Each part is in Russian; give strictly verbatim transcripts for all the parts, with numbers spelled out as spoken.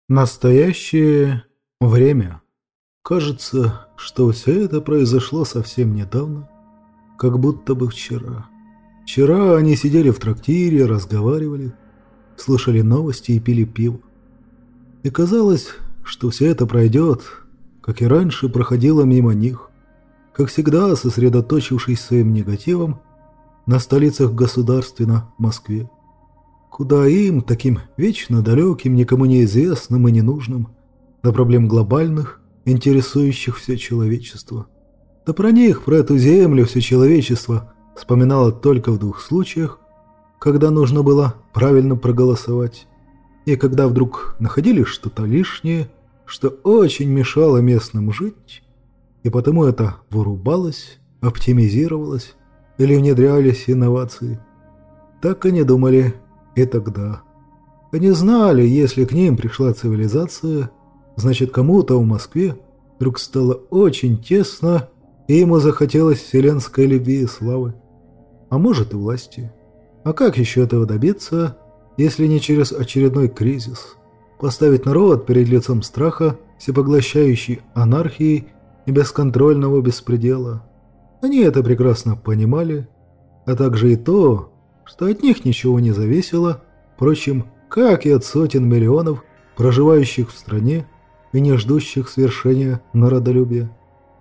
Настоящее время. Кажется, что все это произошло совсем недавно, как будто бы вчера. Вчера они сидели в трактире, разговаривали, слушали новости и пили пиво. И казалось, что все это пройдет, как и раньше проходило мимо них, как всегда сосредоточившись своим негативом на столицах государственно Москве. Куда им, таким вечно далеким, никому неизвестным и ненужным, до проблем глобальных, интересующих все человечество. Да про них, про эту землю, все человечество вспоминало только в двух случаях, когда нужно было правильно проголосовать, и когда вдруг находили что-то лишнее, что очень мешало местным жить, и потому это вырубалось, оптимизировалось или внедрялись инновации. Так они думали и тогда. Они знали, если к ним пришла цивилизация, значит, кому-то в Москве вдруг стало очень тесно, и ему захотелось вселенской любви и славы. А может и власти. А как еще этого добиться, если не через очередной кризис? Поставить народ перед лицом страха, всепоглощающей анархии и бесконтрольного беспредела. Они это прекрасно понимали, а также и то, что от них ничего не зависело, впрочем, как и от сотен миллионов, проживающих в стране и не ждущих свершения народолюбия.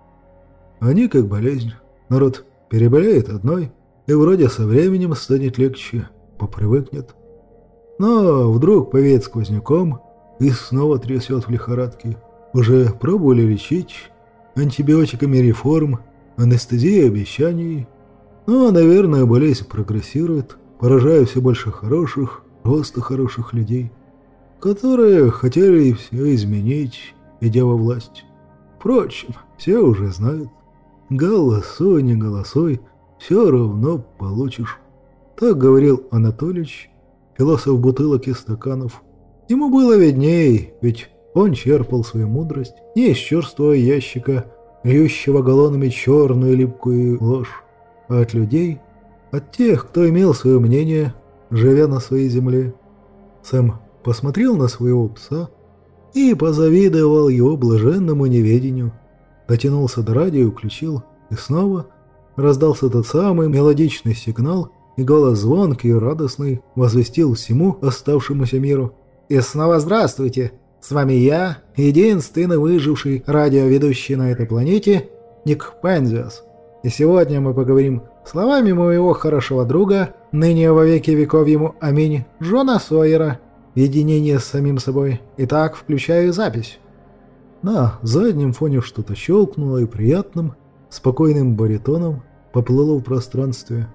Они как болезнь. Народ переболеет одной, и вроде со временем станет легче, попривыкнет. Но вдруг повеет сквозняком и снова трясет в лихорадке. Уже пробовали лечить антибиотиками реформ, анестезией обещаний. Но, наверное, болезнь прогрессирует, поражая все больше хороших, просто хороших людей, которые хотели все изменить, идя во власть. Впрочем, все уже знают. Голосуй, не голосуй, все равно получишь. Так говорил Анатолич, философ бутылок и стаканов. Ему было видней, ведь он черпал свою мудрость не из черствого ящика, льющего галлонами черную липкую ложь, а от людей, от тех, кто имел свое мнение, живя на своей земле. Сэм посмотрел на своего пса и позавидовал его блаженному неведению. Дотянулся до радио и включил, и снова раздался тот самый мелодичный сигнал, и голос звонкий и радостный возвестил всему оставшемуся миру: «И снова здравствуйте! С вами я, единственный выживший радиоведущий на этой планете, Ник Пензиас. И сегодня мы поговорим словами моего хорошего друга, ныне во веки веков ему аминь, Джона Сойера, единение с самим собой. Итак, включаю запись». На заднем фоне что-то щелкнуло и приятным, спокойным баритоном поплыло в пространстве.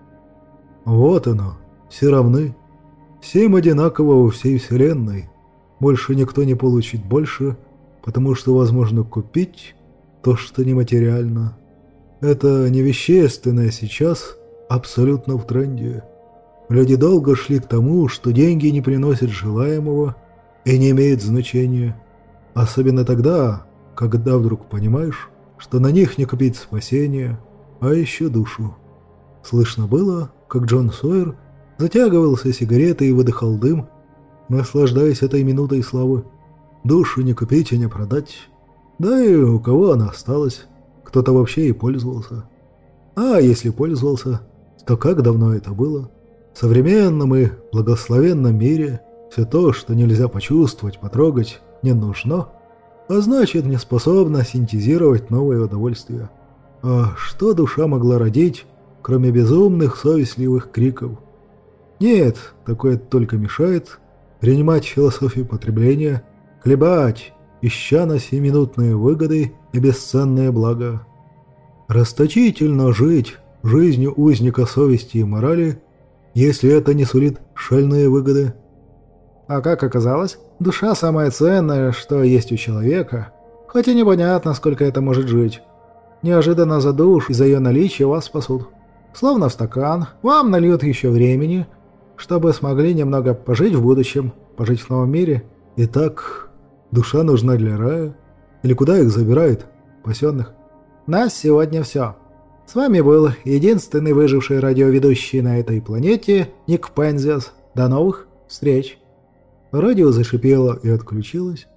Вот оно, все равны. Всем одинаково во всей вселенной. Больше никто не получит больше, потому что возможно купить то, что нематериально. Это невещественное сейчас абсолютно в тренде. Люди долго шли к тому, что деньги не приносят желаемого и не имеют значения. Особенно тогда, когда вдруг понимаешь, что на них не купить спасение, а еще душу. Слышно было, как Джон Сойер затягивался сигаретой и выдыхал дым, наслаждаясь этой минутой славы. Душу не купить и не продать. Да и у кого она осталась? Кто-то вообще и пользовался. А если пользовался, то как давно это было? В современном и благословенном мире все то, что нельзя почувствовать, потрогать, не нужно, а значит не способна синтезировать новое удовольствие. А что душа могла родить, кроме безумных совестливых криков? Нет, такое только мешает принимать философию потребления, хлебать, ища на сиюминутные выгоды и бесценные блага. Расточительно жить жизнью узника совести и морали, если это не сулит шальные выгоды. А как оказалось, душа самое ценное, что есть у человека, хоть и непонятно, сколько это может жить. Неожиданно за душу и за ее наличие вас спасут. Словно в стакан, вам нальют еще времени, чтобы смогли немного пожить в будущем, пожить в новом мире. Итак, душа нужна для рая? Или куда их забирают, спасенных? На сегодня все. С вами был единственный выживший радиоведущий на этой планете Ник Пензиас. До новых встреч. Радио зашипело и отключилось.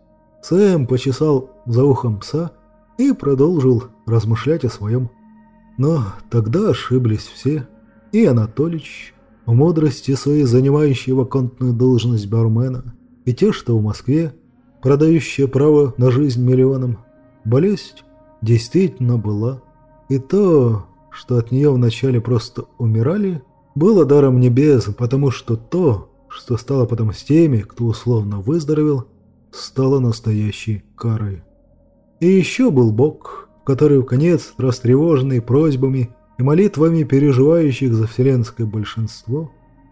Сэм почесал за ухом пса и продолжил размышлять о своем. Но тогда ошиблись все. И Анатолич, в мудрости своей занимающий вакантную должность бармена, и те, что в Москве, продающие право на жизнь миллионам. Болезнь действительно была. И то, что от нее вначале просто умирали, было даром небес, потому что то, что стало потом с теми, кто условно выздоровел, стало настоящей карой. И еще был Бог, который вконец растревоженный просьбами и молитвами переживающих за вселенское большинство,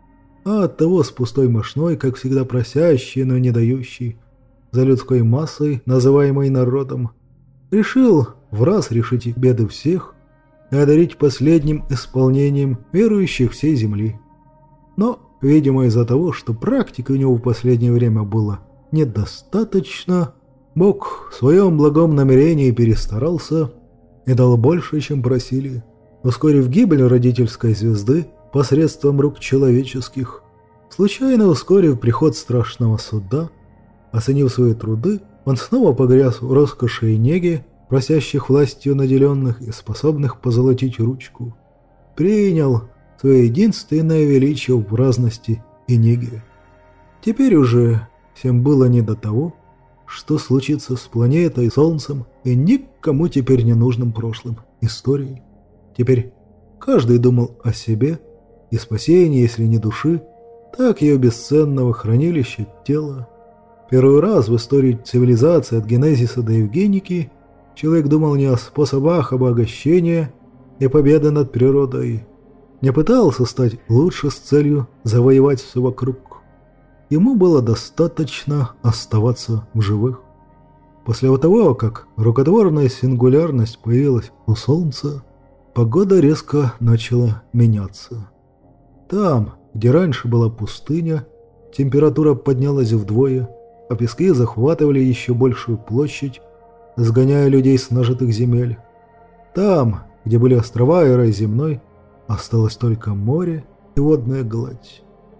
а оттого с пустой мошной, как всегда просящий, но не дающий, за людской массой, называемой народом, решил в раз решить их беды всех и одарить последним исполнением верующих всей земли. Но, видимо, из-за того, что практики у него в последнее время было недостаточно, Бог в своем благом намерении перестарался и дал больше, чем просили, ускорив гибель родительской звезды посредством рук человеческих, случайно ускорив приход страшного суда. Оценив свои труды, он снова погряз в роскоши и неге, просящих властью наделенных и способных позолотить ручку. Принял свое единственное величие в праздности и неге. Теперь уже всем было не до того, что случится с планетой, Солнцем и никому теперь не нужным прошлым, историей. Теперь каждый думал о себе и спасении, если не души, так ее бесценного хранилища тела. Первый раз в истории цивилизации от генезиса до Евгеники человек думал не о способах обогащения и победы над природой, не пытался стать лучше с целью завоевать все вокруг. Ему было достаточно оставаться в живых. После того, как рукотворная сингулярность появилась у Солнца, погода резко начала меняться. Там, где раньше была пустыня, температура поднялась вдвое, а пески захватывали еще большую площадь, сгоняя людей с нажитых земель. Там, где были острова и рай земной, осталось только море и водная гладь.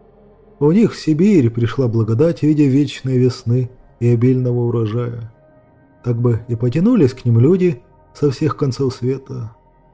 У них в Сибирь пришла благодать в виде вечной весны и обильного урожая. Так бы и потянулись к ним люди со всех концов света.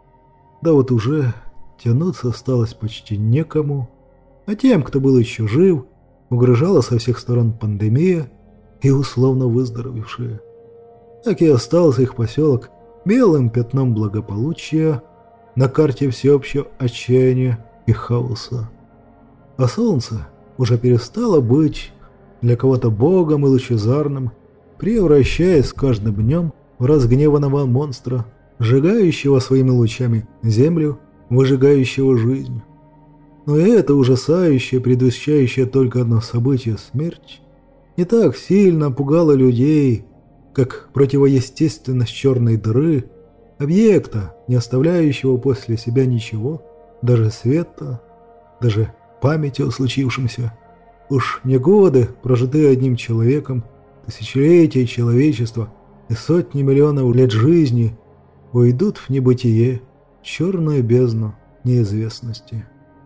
Да вот уже тянуться осталось почти некому, а тем, кто был еще жив, угрожала со всех сторон пандемия и условно выздоровевшие. Так и остался их поселок белым пятном благополучия на карте всеобщего отчаяния и хаоса. А солнце уже перестало быть для кого-то богом и лучезарным, превращаясь с каждым днем в разгневанного монстра, сжигающего своими лучами землю, выжигающего жизнь. Но и это ужасающее, предвещающее только одно событие — смерть, не так сильно пугало людей, как противоестественность черной дыры, объекта, не оставляющего после себя ничего, даже света, даже памяти о случившемся. Уж не годы, прожитые одним человеком, тысячелетия человечества и сотни миллионов лет жизни уйдут в небытие, в черную бездну неизвестности.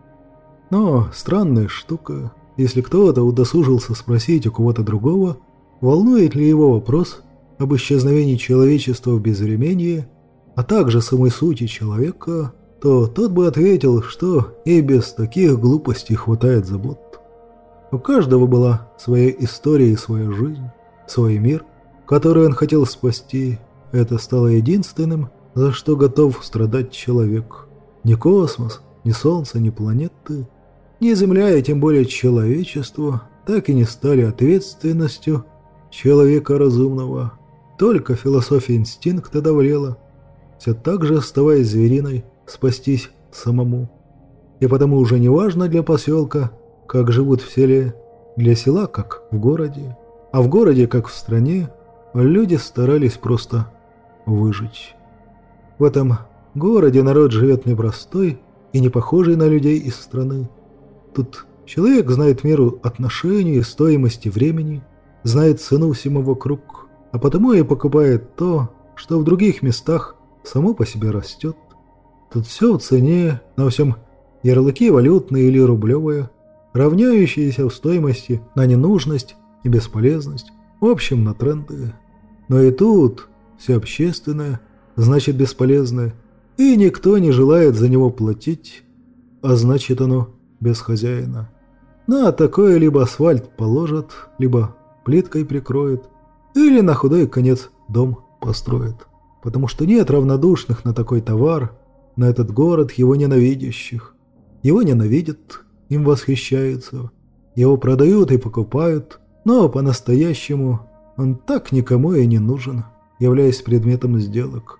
Но странная штука, если кто-то удосужился спросить у кого-то другого, волнует ли его вопрос об исчезновении человечества в безвременье, а также самой сути человека, то тот бы ответил, что и без таких глупостей хватает забот. У каждого была своя история и своя жизнь, свой мир, который он хотел спасти. Это стало единственным, за что готов страдать человек. Ни космос, ни Солнце, ни планеты, ни Земля и тем более человечество так и не стали ответственностью человека разумного. Только философия инстинкта давлела, все так же оставаясь звериной, спастись самому. И потому уже не важно для поселка, как живут в селе, для села, как в городе, а в городе, как в стране, люди старались просто выжить. В этом городе народ живет непростой и не похожий на людей из страны. Тут человек знает меру отношений и стоимости времени, знает цену всему вокруг, а потому и покупает то, что в других местах само по себе растет. Тут все в цене, на всем ярлыки валютные или рублевые, равняющиеся в стоимости на ненужность и бесполезность, в общем на тренды. Но и тут все общественное, значит бесполезное, и никто не желает за него платить, а значит оно без хозяина. На такое либо асфальт положат, либо плиткой прикроют, или на худой конец дом построят. Потому что нет равнодушных на такой товар, на этот город его ненавидящих. Его ненавидят, им восхищаются, его продают и покупают, но по-настоящему он так никому и не нужен, являясь предметом сделок.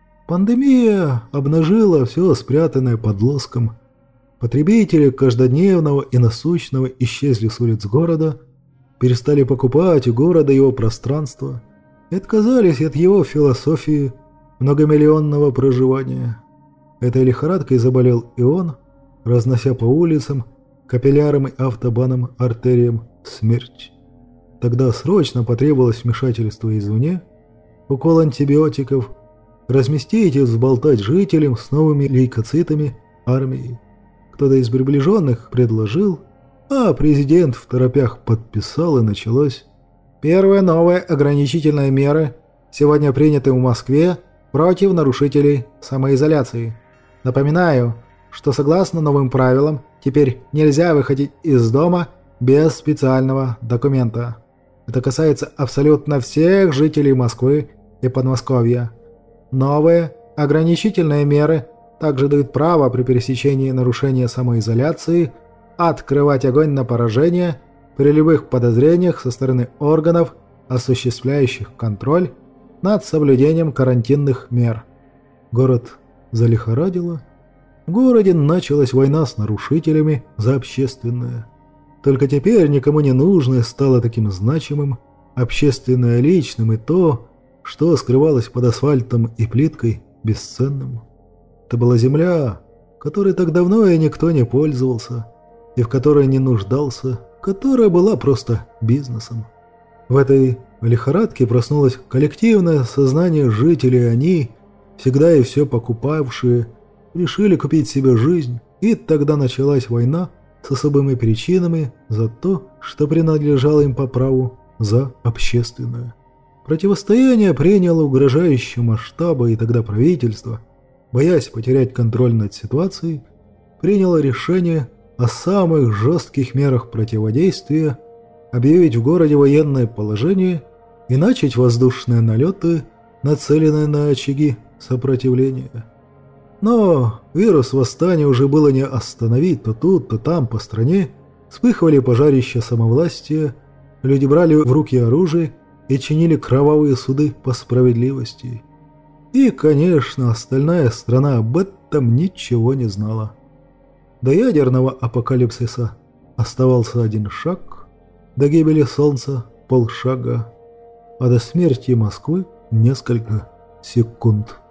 Пандемия обнажила все спрятанное под лоском. Потребители каждодневного и насущного исчезли с улиц города, перестали покупать у города его пространство и отказались от его философии многомиллионного проживания. Этой лихорадкой заболел и он, разнося по улицам, капиллярам и автобанам, артериям смерть. Тогда срочно потребовалось вмешательство извне, укол антибиотиков, разместить и взболтать жителям с новыми лейкоцитами армии. Кто-то из приближенных предложил, а президент в торопях подписал, и началось. Первые новые ограничительные меры сегодня приняты в Москве против нарушителей самоизоляции. Напоминаю, что согласно новым правилам теперь нельзя выходить из дома без специального документа. Это касается абсолютно всех жителей Москвы и Подмосковья. Новые ограничительные меры также дают право при пересечении нарушения самоизоляции открывать огонь на поражение при любых подозрениях со стороны органов, осуществляющих контроль над соблюдением карантинных мер. Город залихорадило. В городе началась война с нарушителями за общественное. Только теперь никому не нужное стало таким значимым, общественное личным, и то, что скрывалось под асфальтом и плиткой, бесценным. Это была земля, которой так давно и никто не пользовался, и в которой не нуждался, которая была просто бизнесом. В этой лихорадке проснулось коллективное сознание жителей, и они, всегда и все покупавшие, решили купить себе жизнь, и тогда началась война с особыми причинами за то, что принадлежало им по праву, за общественное. Противостояние приняло угрожающие масштабы, и тогда правительство, боясь потерять контроль над ситуацией, приняло решение о самых жестких мерах противодействия, объявить в городе военное положение и начать воздушные налеты, нацеленные на очаги сопротивления. Но вирус восстания уже было не остановить, то тут, то там по стране вспыхивали пожарища самовластия, люди брали в руки оружие и чинили кровавые суды по справедливости. И, конечно, остальная страна об этом ничего не знала. До ядерного апокалипсиса оставался один шаг, до гибели солнца полшага, а до смерти Москвы несколько секунд.